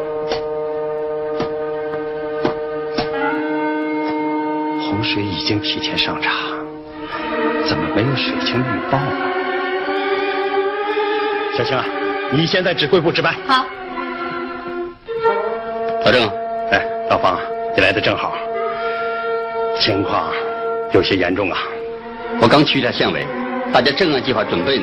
洪水已经提前上涨，怎么没有水情预报呢？小青啊，你先在指挥部值班。 好。 老郑，哎，老方，你来的正好。情况有些严重啊！我刚去一下县委，大家正按计划准备呢。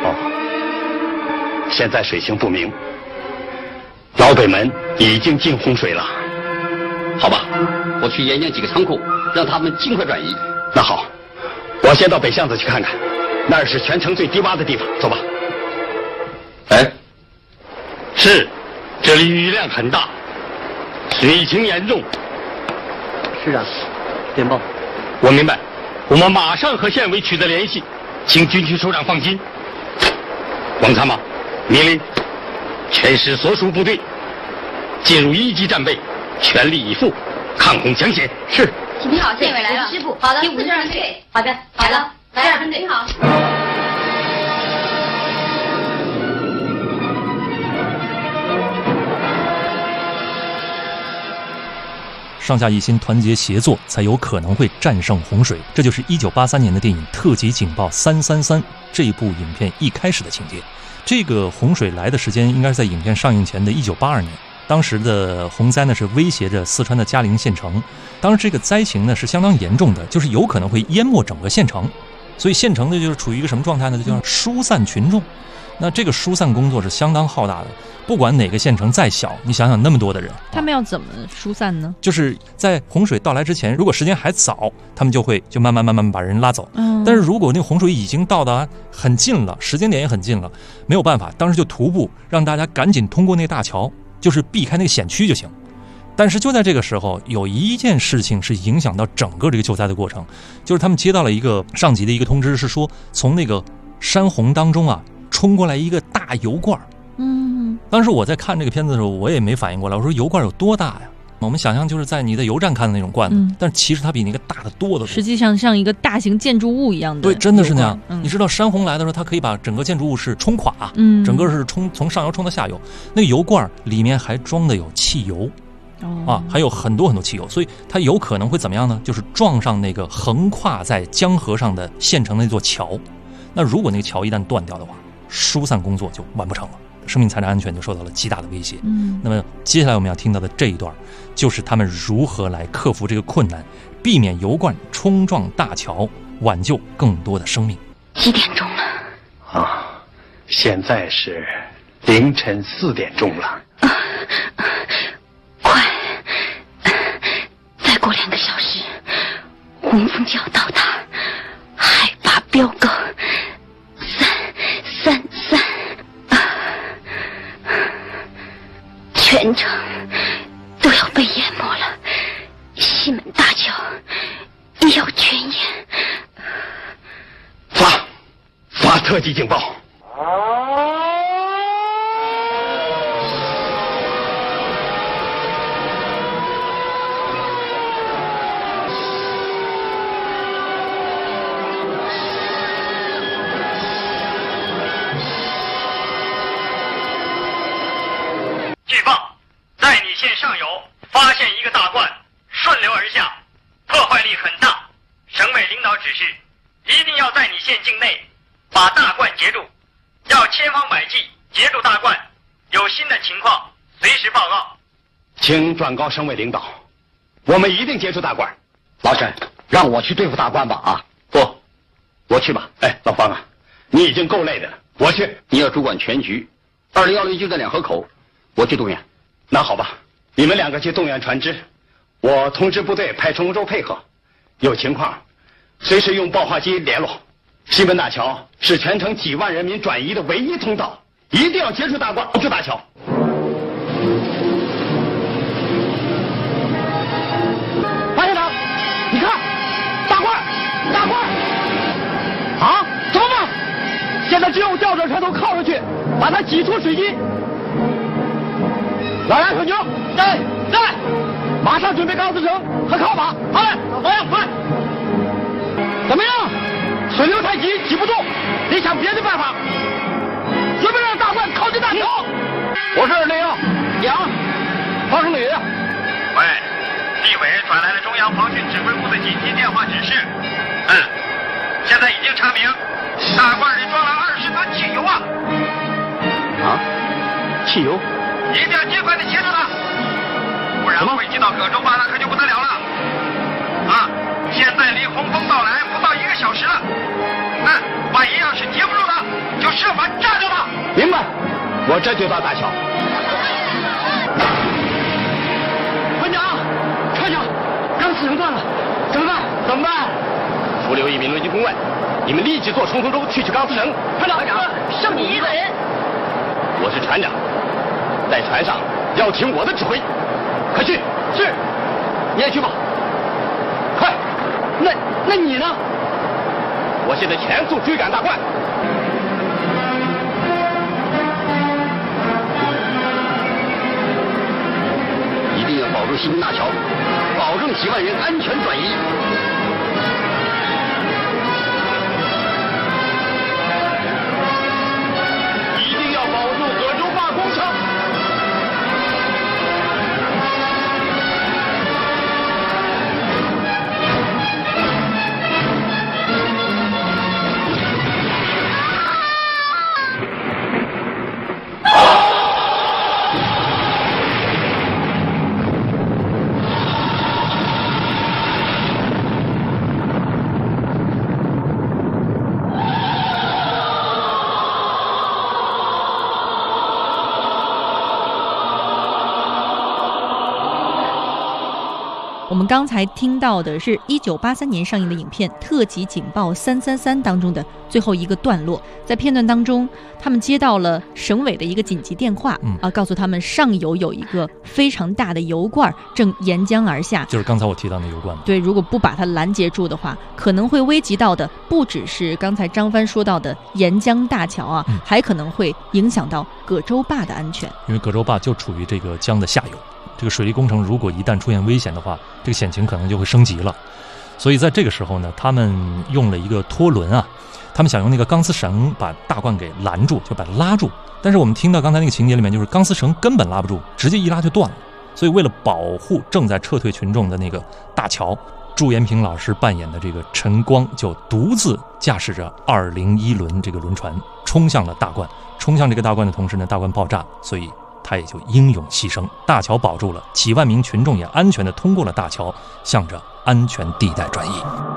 哦，现在水情不明，老北门已经进洪水了。好吧，我去演讲几个仓库，让他们尽快转移。那好，我先到北巷子去看看，那儿是全城最低洼的地方。走吧。哎，是，这里雨量很大，水情严重。 是啊。电报， 我明白，我们马上和县委取得联系，请军区首长放心。王参谋，命令全市所属部队进入1级战备，全力以赴，抗洪抢险。是。 你好，县委来了。师部，好的。第52分队，好的，好的。来2分队，你好。 上下一心，团结协作，才有可能会战胜洪水。这就是1983年的电影《特级警报333》这一部影片一开始的情节。这个洪水来的时间应该是在影片上映前的1982年。当时的洪灾呢是威胁着四川的嘉陵县城，当时这个灾情呢是相当严重的，就是有可能会淹没整个县城。所以县城呢就是处于一个什么状态呢？就叫疏散群众。那这个疏散工作是相当浩大的，不管哪个县城再小，你想想那么多的人， 他们要怎么疏散呢？ 就是在洪水到来之前，如果时间还早，他们就慢慢把人拉走。但是如果那个洪水已经到达很近了，时间点也很近了，没有办法，当时就徒步让大家赶紧通过那大桥，就是避开那个险区就行。但是就在这个时候，有一件事情是影响到整个这个救灾的过程，就是他们接到了一个上级的一个通知，是说从那个山洪当中啊冲过来一个大油罐。当时我在看这个片子的时候，我也没反应过来，我说油罐有多大呀？我们想象就是在你的油站看的那种罐子，但其实它比那个大的多得多。 实际上像一个大型建筑物一样的。 对，真的是那样。你知道山洪来的时候，它可以把整个建筑物是冲垮，整个是从上游冲到下游。那个油罐里面还装的有汽油。还有很多很多汽油，所以它有可能会怎么样呢？就是撞上那个横跨在江河上的县城的那座桥。那如果那个桥一旦断掉的话， 疏散工作就完不成了，生命财产安全就受到了极大的威胁。那么接下来我们要听到的这一段，就是他们如何来克服这个困难，避免油罐冲撞大桥，挽救更多的生命。 几点钟了？ 啊，现在是凌晨4点钟了。 快，再过2个小时，洪峰就要到达，海拔飙高333，全城都要被淹没了，西门大桥也要全淹。 发特级警报！ 据报，在你县上游发现一个大罐顺流而下，破坏力很大。省委领导指示，一定要在你县境内把大罐截住，要千方百计截住大罐。有新的情况随时报告。 请转告省委领导，我们一定截住大罐。老沈，让我去对付大罐吧啊！不，我去吧。哎，老方啊，你已经够累的了，我去。 你要主管全局，2010就在2河口，我去动员。 那好吧，你们2个去动员船只，我通知部队派冲锋舟配合，有情况随时用报话机联络。西门大桥是全城几万人民转移的唯一通道，一定要截住大罐，保住大桥。 马县长，你看，大罐啊，怎么办？现在只有吊着船头靠上去，把它挤出水基。老杨、小牛，在，马上准备钢丝绳和靠把。好嘞，老杨，快！怎么样？水流太急，挤不住，得想别的办法。准备让大罐靠近大桥。我是雷阳，发生哪样？ 喂，地委转来了中央防汛指挥部的紧急电话指示。现在已经查明，大罐里装了20吨汽油啊！ 啊？汽油？ 一定要尽快的截住它，不然汇集到葛洲坝那可就不得了了。啊，现在离洪峰到来不到1个小时了。万一要是截不住它，就设法炸掉它。 明白，我这就到大桥。 班长，船长，钢丝绳断了，怎么办？ 浮流1名轮机工问，你们立即坐冲锋舟去取钢丝绳。 船长，剩你一个人。 我是船长，在船上要听我的指挥。快去！ 是，你也去吧。快，那你呢？ 我现在全速追赶大罐。 一定要保住西门大桥，保证几万人安全转移。 一定要保住葛洲坝工程。 我们刚才听到的是1983年上映的影片《特级警报333》当中的最后一个段落。在片段当中，他们接到了省委的一个紧急电话，告诉他们上游有一个非常大的油罐正沿江而下， 就是刚才我提到那油罐。 对，如果不把它拦截住的话，可能会危及到的不只是刚才张帆说到的沿江大桥啊，还可能会影响到葛洲坝的安全。 因为葛洲坝就处于这个江的下游。这个水利工程如果一旦出现危险的话，这个险情可能就会升级了。所以在这个时候呢，他们用了一个拖轮啊，他们想用那个钢丝绳把大罐给拦住，就把它拉住。但是我们听到刚才那个情节里面，就是钢丝绳根本拉不住，直接一拉就断了。所以为了保护正在撤退群众的那个大桥， 朱延平老师扮演的这个陈光就独自驾驶着201轮这个轮船冲向了大关。冲向这个大关的同时呢，大关爆炸，所以他也就英勇牺牲。大桥保住了，几万名群众也安全地通过了大桥，向着安全地带转移。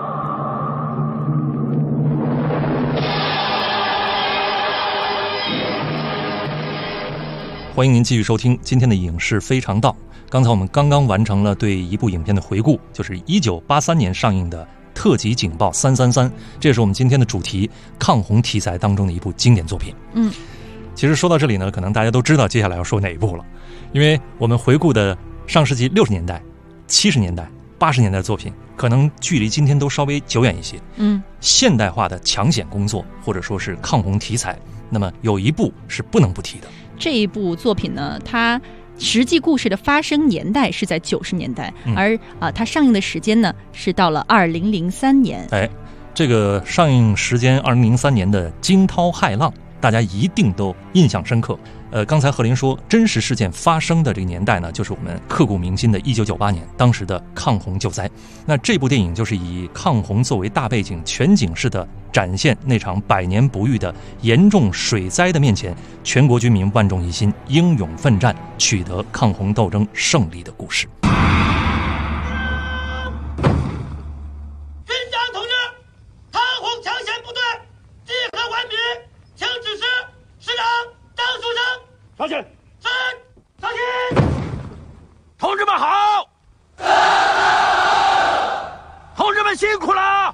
欢迎您继续收听今天的影视非常道。刚才我们刚刚完成了对一部影片的回顾，就是1983年上映的特级警报333，这也是我们今天的主题，抗洪题材当中的一部经典作品。其实说到这里呢，可能大家都知道接下来要说哪一部了，因为我们回顾的上世纪60年代、70年代、80年代的作品，可能距离今天都稍微久远一些。现代化的抢险工作或者说是抗洪题材，那么有一部是不能不提的。 这一部作品呢，它实际故事的发生年代是在90年代，而它上映的时间呢是到了2003年。 这个上映时间2003年的惊涛骇浪，大家一定都印象深刻。刚才贺林说真实事件发生的这个年代呢，就是我们刻骨铭心的1998年，当时的抗洪救灾。那这部电影就是以抗洪作为大背景，全景式的展现那场百年不遇的严重水灾的面前，全国军民万众一心，英勇奋战，取得抗洪斗争胜利的故事。 军长同志，抗洪抢险部队集合完毕，请指示师长张书生上去。上去。同志们好！同志们辛苦了！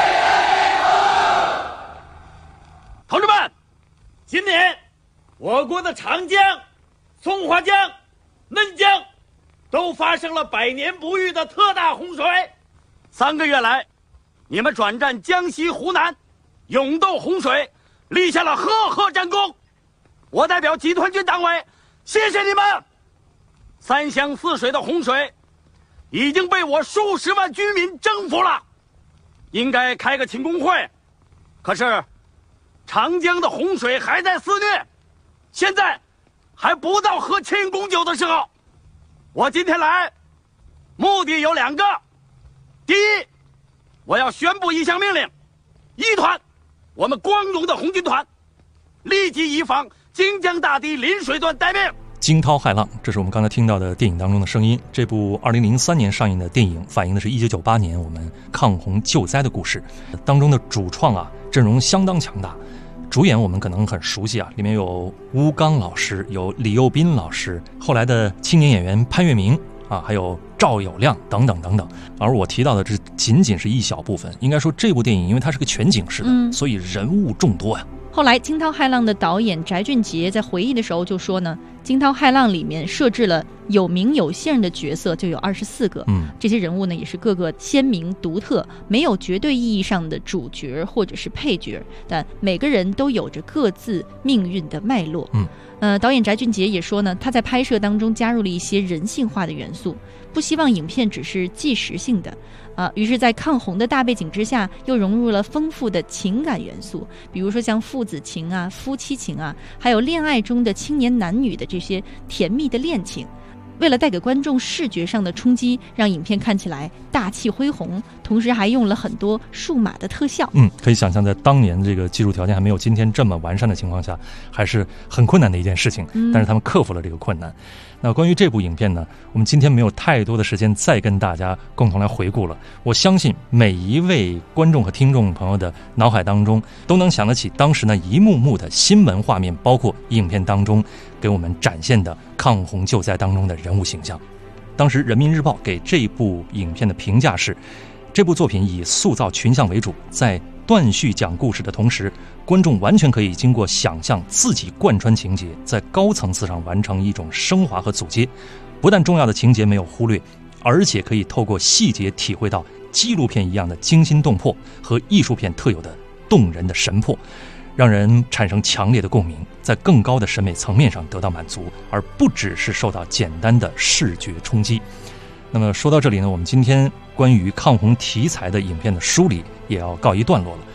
同志们，今年我国的长江、松花江、嫩江都发生了百年不遇的特大洪水。3个月来，你们转战江西、湖南，勇斗洪水，立下了赫赫战功。我代表集团军党委，谢谢你们。3湘4水的洪水已经被我数十万居民征服了，应该开个庆功会。可是长江的洪水还在肆虐，现在还不到喝庆功酒的时候。我今天来目的有2个。第一，我要宣布一项命令，1团，我们光荣的红军团，立即移防荆江大堤临水段待命。 惊涛骇浪，这是我们刚才听到的电影当中的声音。这部2003年上映的电影反映的是1998年我们抗洪救灾的故事，当中的主创阵容相当强大。主演我们可能很熟悉里面有邬刚老师，有李幼斌老师，后来的青年演员潘粤明还有赵友亮等等等等。而我提到的这仅仅是一小部分，应该说这部电影因为它是个全景式的，所以人物众多呀。 后来惊涛骇浪的导演翟俊杰在回忆的时候就说呢，惊涛骇浪里面设置了有名有姓的角色就有24个，这些人物呢也是各个鲜明独特，没有绝对意义上的主角或者是配角，但每个人都有着各自命运的脉络。导演翟俊杰也说呢，他在拍摄当中加入了一些人性化的元素，不希望影片只是纪实性的。于是在抗洪的大背景之下，又融入了丰富的情感元素，比如说像父子情夫妻情还有恋爱中的青年男女的这些甜蜜的恋情。为了带给观众视觉上的冲击，让影片看起来大气恢宏，同时还用了很多数码的特效。 可以想象在当年这个技术条件还没有今天这么完善的情况下，还是很困难的一件事情，但是他们克服了这个困难。那关于这部影片呢，我们今天没有太多的时间再跟大家共同来回顾了。我相信每一位观众和听众朋友的脑海当中都能想得起当时那一幕幕的新闻画面，包括影片当中给我们展现的抗洪救灾当中的人物形象。当时人民日报给这部影片的评价是，这部作品以塑造群像为主，在断续讲故事的同时，观众完全可以经过想象自己贯穿情节，在高层次上完成一种升华和组接。不但重要的情节没有忽略，而且可以透过细节体会到纪录片一样的惊心动魄和艺术片特有的动人的神魄，让人产生强烈的共鸣，在更高的审美层面上得到满足，而不只是受到简单的视觉冲击。那么说到这里呢，我们今天关于抗洪题材的影片的梳理也要告一段落了。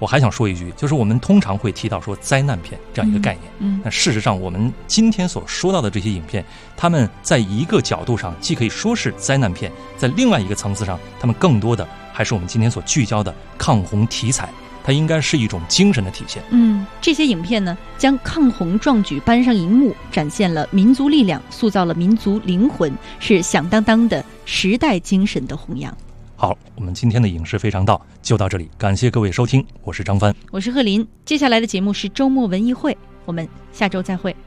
我还想说一句，就是我们通常会提到说灾难片这样一个概念，那事实上我们今天所说到的这些影片，他们在一个角度上既可以说是灾难片，在另外一个层次上，他们更多的还是我们今天所聚焦的抗洪题材，它应该是一种精神的体现。 这些影片呢，将抗洪壮举搬上荧幕，展现了民族力量，塑造了民族灵魂，是响当当的时代精神的弘扬。 好，我们今天的影视非常道就到这里，感谢各位收听，我是张帆， 我是贺林。接下来的节目是周末文艺会，我们下周再会。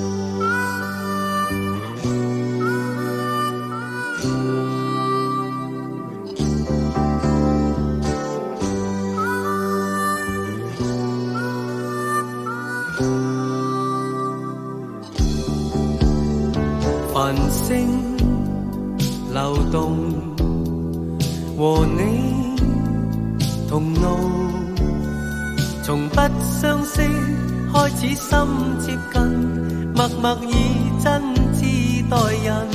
繁星流動，和你同路，從不相識開始心接近，默默以真摯待人。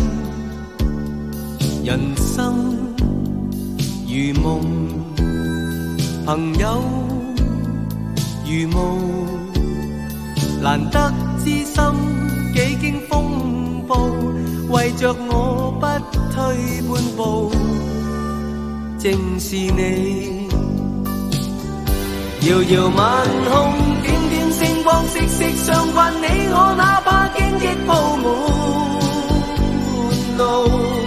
人生如夢，朋友如霧，難得知心幾經風暴，為着我不退半步，正是你。遙遙晚空，點點星光，息息相關，你我哪怕荊棘鋪滿路，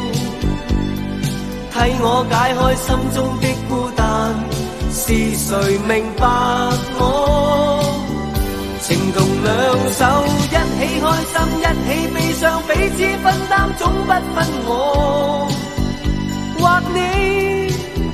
替我解開心中的孤單，是誰明白我？情同兩手，一起開心，一起悲傷，彼此分擔，總不分我或你。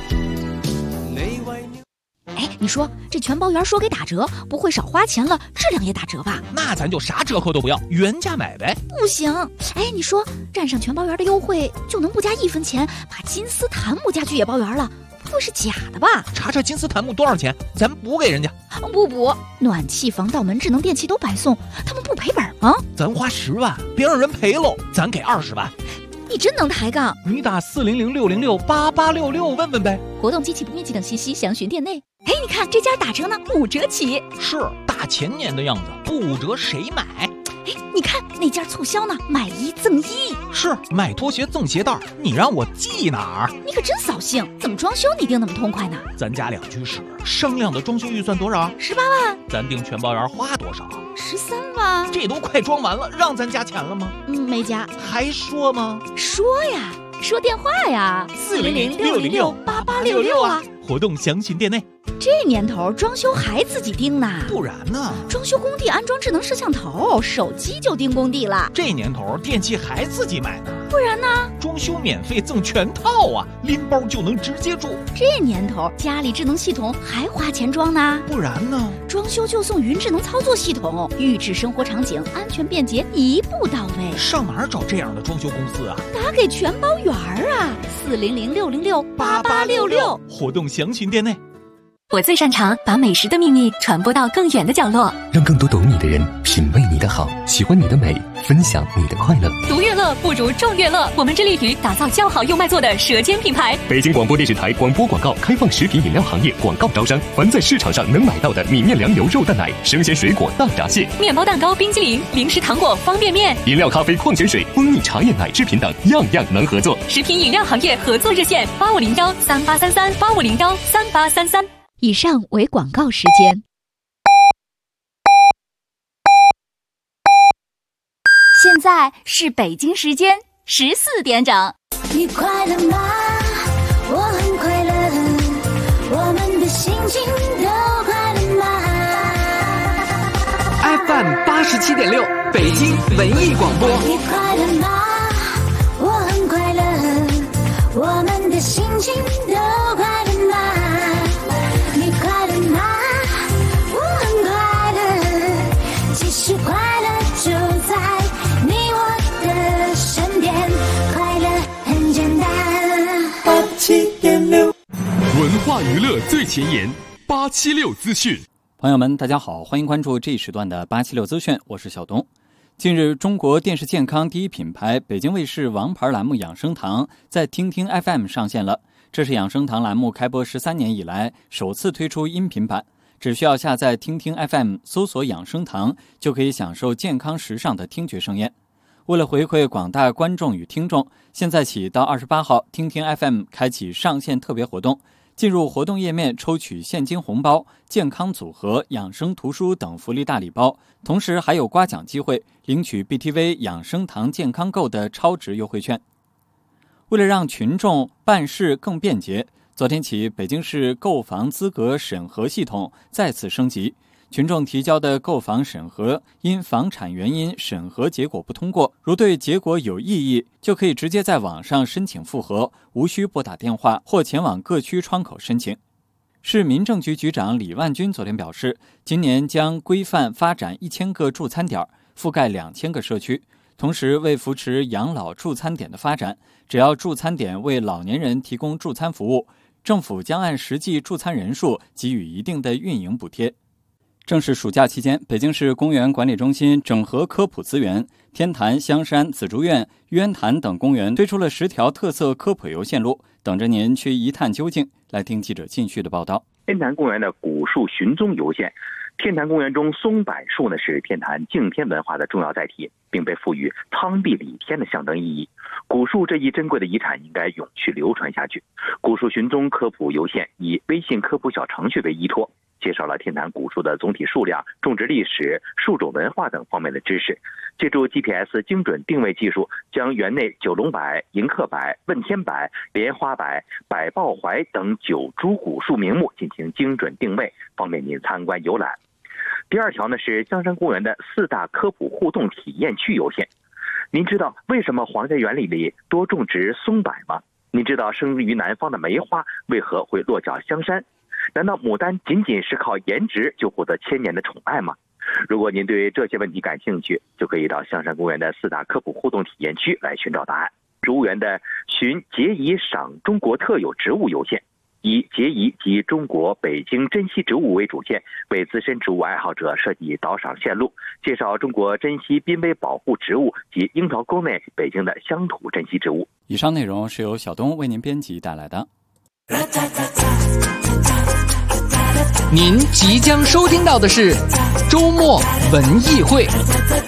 你说这全包圆说给打折，不会少花钱了，质量也打折吧？ 那咱就啥折扣都不要，原价买呗。 不行，你说占上全包圆的优惠，就能不加1分钱把金丝檀木家具也包圆了？不会是假的吧？ 查查金丝檀木多少钱，咱补给人家。 不补，暖气、防盗门、智能电器都白送，他们不赔本吗？ 咱花10万，别让人赔喽，咱给20万。 你真能抬杠！ 你打400-606-8866问问呗。 活动、机器不面积等信息详询店内。你看这家打折呢，5折起。 是大前年的样子，不5折谁买？ 你看那家促销呢，买1赠1。 是买拖鞋赠鞋带，你让我记哪儿？ 你可真扫兴，怎么装修你定那么痛快呢？ 咱家2居室，商量的装修预算多少 ？18万。 咱订全包圆花多少 ？13万。 这都快装完了，让咱加钱了吗？ 没加。 还说吗？ 说呀，说电话呀，400-606-8866啊。 活动详询店内。 这年头装修还自己盯呢？ 不然呢？ 装修工地安装智能摄像头，手机就盯工地了。 这年头电器还自己买呢？ 不然呢？ 装修免费赠全套啊，拎包就能直接住。 这年头家里智能系统还花钱装呢？ 不然呢？ 装修就送云智能操作系统，预制生活场景，安全便捷，一步到位。 上哪儿找这样的装修公司啊？ 打给全包圆啊，400-606-8866。 活动详询店内。 我最擅长把美食的秘密传播到更远的角落， 让更多懂你的人品味你的好，喜欢你的美，分享你的快乐。 独乐乐不如众乐乐，我们致力于打造较好又卖座的舌尖品牌。 北京广播电视台广播广告开放食品饮料行业广告招商，凡在市场上能买到的米面粮油肉蛋奶、生鲜水果大闸蟹、 面包蛋糕、冰激凌、零食糖果、方便面、 饮料咖啡、矿泉水、蜂蜜茶叶奶制品等，样样能合作。 食品饮料行业合作热线8501-3833，8501-3833。 以上为广告时间。 现在是北京时间14点整。 你快乐吗？我很快乐，我们的心情都快乐吗 ？FM 87.6，北京文艺广播。 你快乐吗？我很快乐，我们的心情都快乐吗？你快乐吗？我很快乐，其实快乐就在你我的身边，快乐很简单。87.6， 文化娱乐最前沿，876资讯。 朋友们，大家好，欢迎关注这一时段的876资讯，我是小东。近日，中国电视健康第一品牌北京卫视王牌栏目养生堂在听听 FM 上线了。这是养生堂栏目开播13年以来首次推出音频版。 只需要下载听听 FM， 搜索养生堂，就可以享受健康时尚的听觉盛宴。为了回馈广大观众与听众，现在起到28号，听听 FM 开启上线特别活动。进入活动页面抽取现金红包、健康组合、养生图书等福利大礼包，同时还有刮奖机会，领取 BTV 养生堂健康购的超值优惠券。为了让群众办事更便捷，昨天起北京市购房资格审核系统再次升级，群众提交的购房审核因房产原因审核结果不通过，如对结果有异议，就可以直接在网上申请复核，无需拨打电话或前往各区窗口申请。市民政局局长李万军昨天表示，今年将规范发展1000个助餐点，覆盖2000个社区。同时，为扶持养老助餐点的发展，只要助餐点为老年人提供助餐服务，政府将按实际助餐人数给予一定的运营补贴。正是暑假期间，北京市公园管理中心整合科普资源，天坛、香山、紫竹院、玉渊潭等公园推出了10条特色科普游线路，等着您去一探究竟。来听记者靳旭的报道。 天坛公园的古树寻踪游线，天坛公园中松柏树呢是天坛敬天文化的重要载体，并被赋予苍壁礼天的象征意义。古树这一珍贵的遗产应该永续流传下去。古树寻踪科普游线以微信科普小程序为依托，介绍了天坛古树的总体数量、种植历史、树种文化等方面的知识。借助 GPS 精准定位技术，将园内九龙柏、迎客柏、问天柏、莲花柏、柏抱槐等9株古树名木进行精准定位，方便您参观游览。第2条呢是香山公园的4大科普互动体验区游线。您知道为什么皇家园里多种植松柏吗？您知道生于南方的梅花为何会落脚香山？难道牡丹仅仅是靠颜值就获得千年的宠爱吗？如果您对这些问题感兴趣，就可以到香山公园的4大科普互动体验区来寻找答案。植物园的寻节宜赏中国特有植物游线，以节宜及中国北京珍稀植物为主线，为资深植物爱好者设计导赏线路，介绍中国珍稀濒危保护植物及樱桃沟内北京的乡土珍稀植物。 以上内容是由小东为您编辑带来的。 您即将收听到的是周末文艺会。